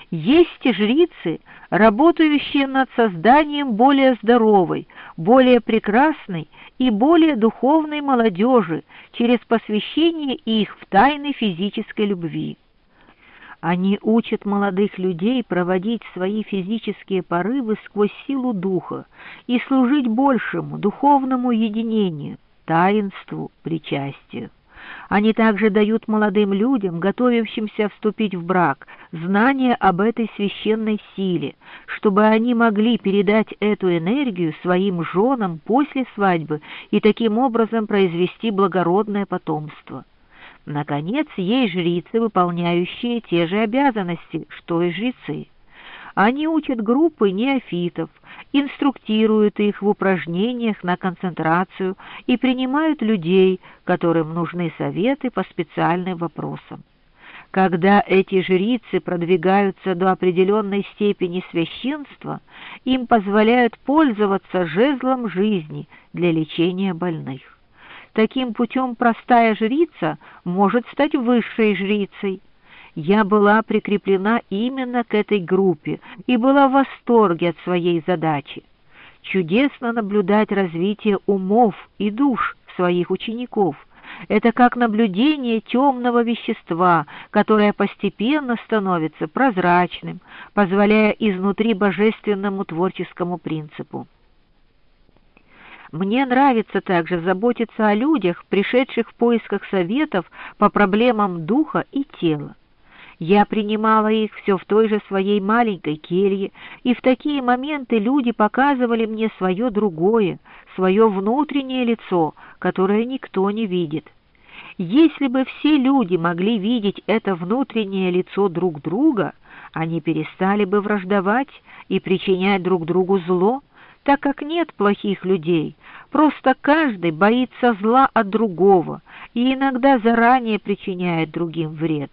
Есть и жрицы, работающие над созданием более здоровой, более прекрасной и более духовной молодежи через посвящение их в тайны физической любви. Они учат молодых людей проводить свои физические порывы сквозь силу духа и служить большему духовному единению, таинству, причастию. Они также дают молодым людям, готовящимся вступить в брак, знания об этой священной силе, чтобы они могли передать эту энергию своим женам после свадьбы и таким образом произвести благородное потомство. Наконец, есть жрицы, выполняющие те же обязанности, что и жрецы. Они учат группы неофитов, инструктируют их в упражнениях на концентрацию и принимают людей, которым нужны советы по специальным вопросам. Когда эти жрицы продвигаются до определенной степени священства, им позволяют пользоваться жезлом жизни для лечения больных. Таким путем простая жрица может стать высшей жрицей. Я была прикреплена именно к этой группе и была в восторге от своей задачи. Чудесно наблюдать развитие умов и душ своих учеников. Это как наблюдение темного вещества, которое постепенно становится прозрачным, позволяя изнутри божественному творческому принципу. Мне нравится также заботиться о людях, пришедших в поисках советов по проблемам духа и тела. Я принимала их все в той же своей маленькой келье, и в такие моменты люди показывали мне свое другое, свое внутреннее лицо, которое никто не видит. Если бы все люди могли видеть это внутреннее лицо друг друга, они перестали бы враждовать и причинять друг другу зло, так как нет плохих людей, просто каждый боится зла от другого и иногда заранее причиняет другим вред.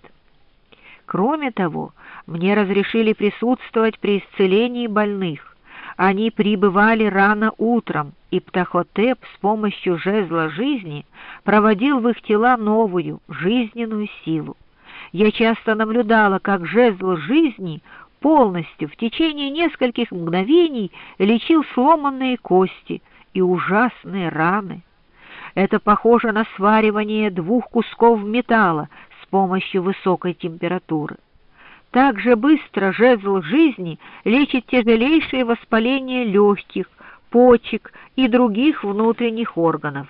Кроме того, мне разрешили присутствовать при исцелении больных. Они прибывали рано утром, и Птахотеп с помощью жезла жизни проводил в их тела новую, жизненную силу. Я часто наблюдала, как жезл жизни полностью в течение нескольких мгновений лечил сломанные кости и ужасные раны. Это похоже на сваривание двух кусков металла с помощью высокой температуры. Так же быстро жезл жизни лечит тяжелейшие воспаления легких, почек и других внутренних органов.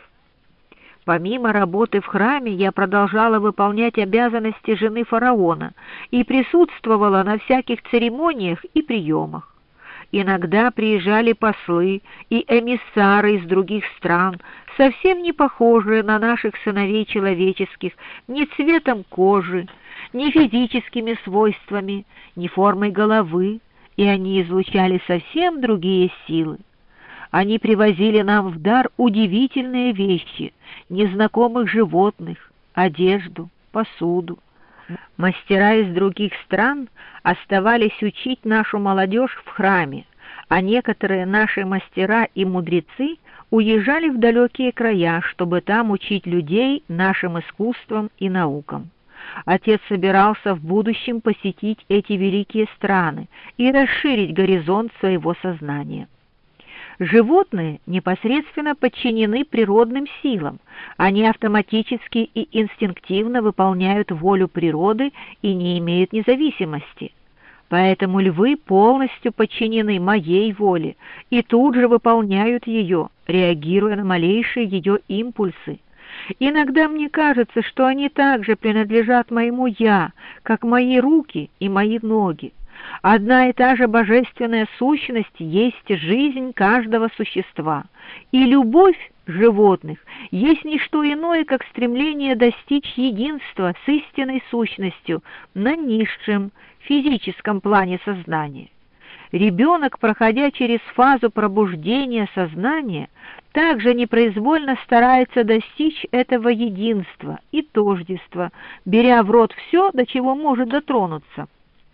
Помимо работы в храме, я продолжала выполнять обязанности жены фараона и присутствовала на всяких церемониях и приемах. Иногда приезжали послы и эмиссары из других стран, совсем не похожие на наших сыновей человеческих ни цветом кожи, ни физическими свойствами, ни формой головы, и они излучали совсем другие силы. Они привозили нам в дар удивительные вещи, незнакомых животных, одежду, посуду. Мастера из других стран оставались учить нашу молодежь в храме, а некоторые наши мастера и мудрецы уезжали в далекие края, чтобы там учить людей нашим искусствам и наукам. Отец собирался в будущем посетить эти великие страны и расширить горизонт своего сознания. Животные непосредственно подчинены природным силам, они автоматически и инстинктивно выполняют волю природы и не имеют независимости. Поэтому львы полностью подчинены моей воле и тут же выполняют ее, реагируя на малейшие ее импульсы. Иногда мне кажется, что они также принадлежат моему «я», как мои руки и мои ноги. Одна и та же божественная сущность есть жизнь каждого существа, и любовь животных есть не что иное, как стремление достичь единства с истинной сущностью на низшем физическом плане сознания. Ребенок, проходя через фазу пробуждения сознания, также непроизвольно старается достичь этого единства и тождества, беря в рот все, до чего может дотронуться.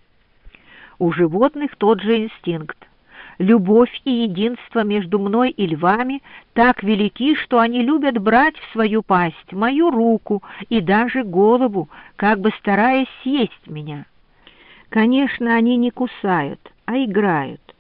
У животных тот же инстинкт. Любовь и единство между мной и львами так велики, что они любят брать в свою пасть мою руку и даже голову, как бы стараясь съесть меня. Конечно, они не кусают, а играют.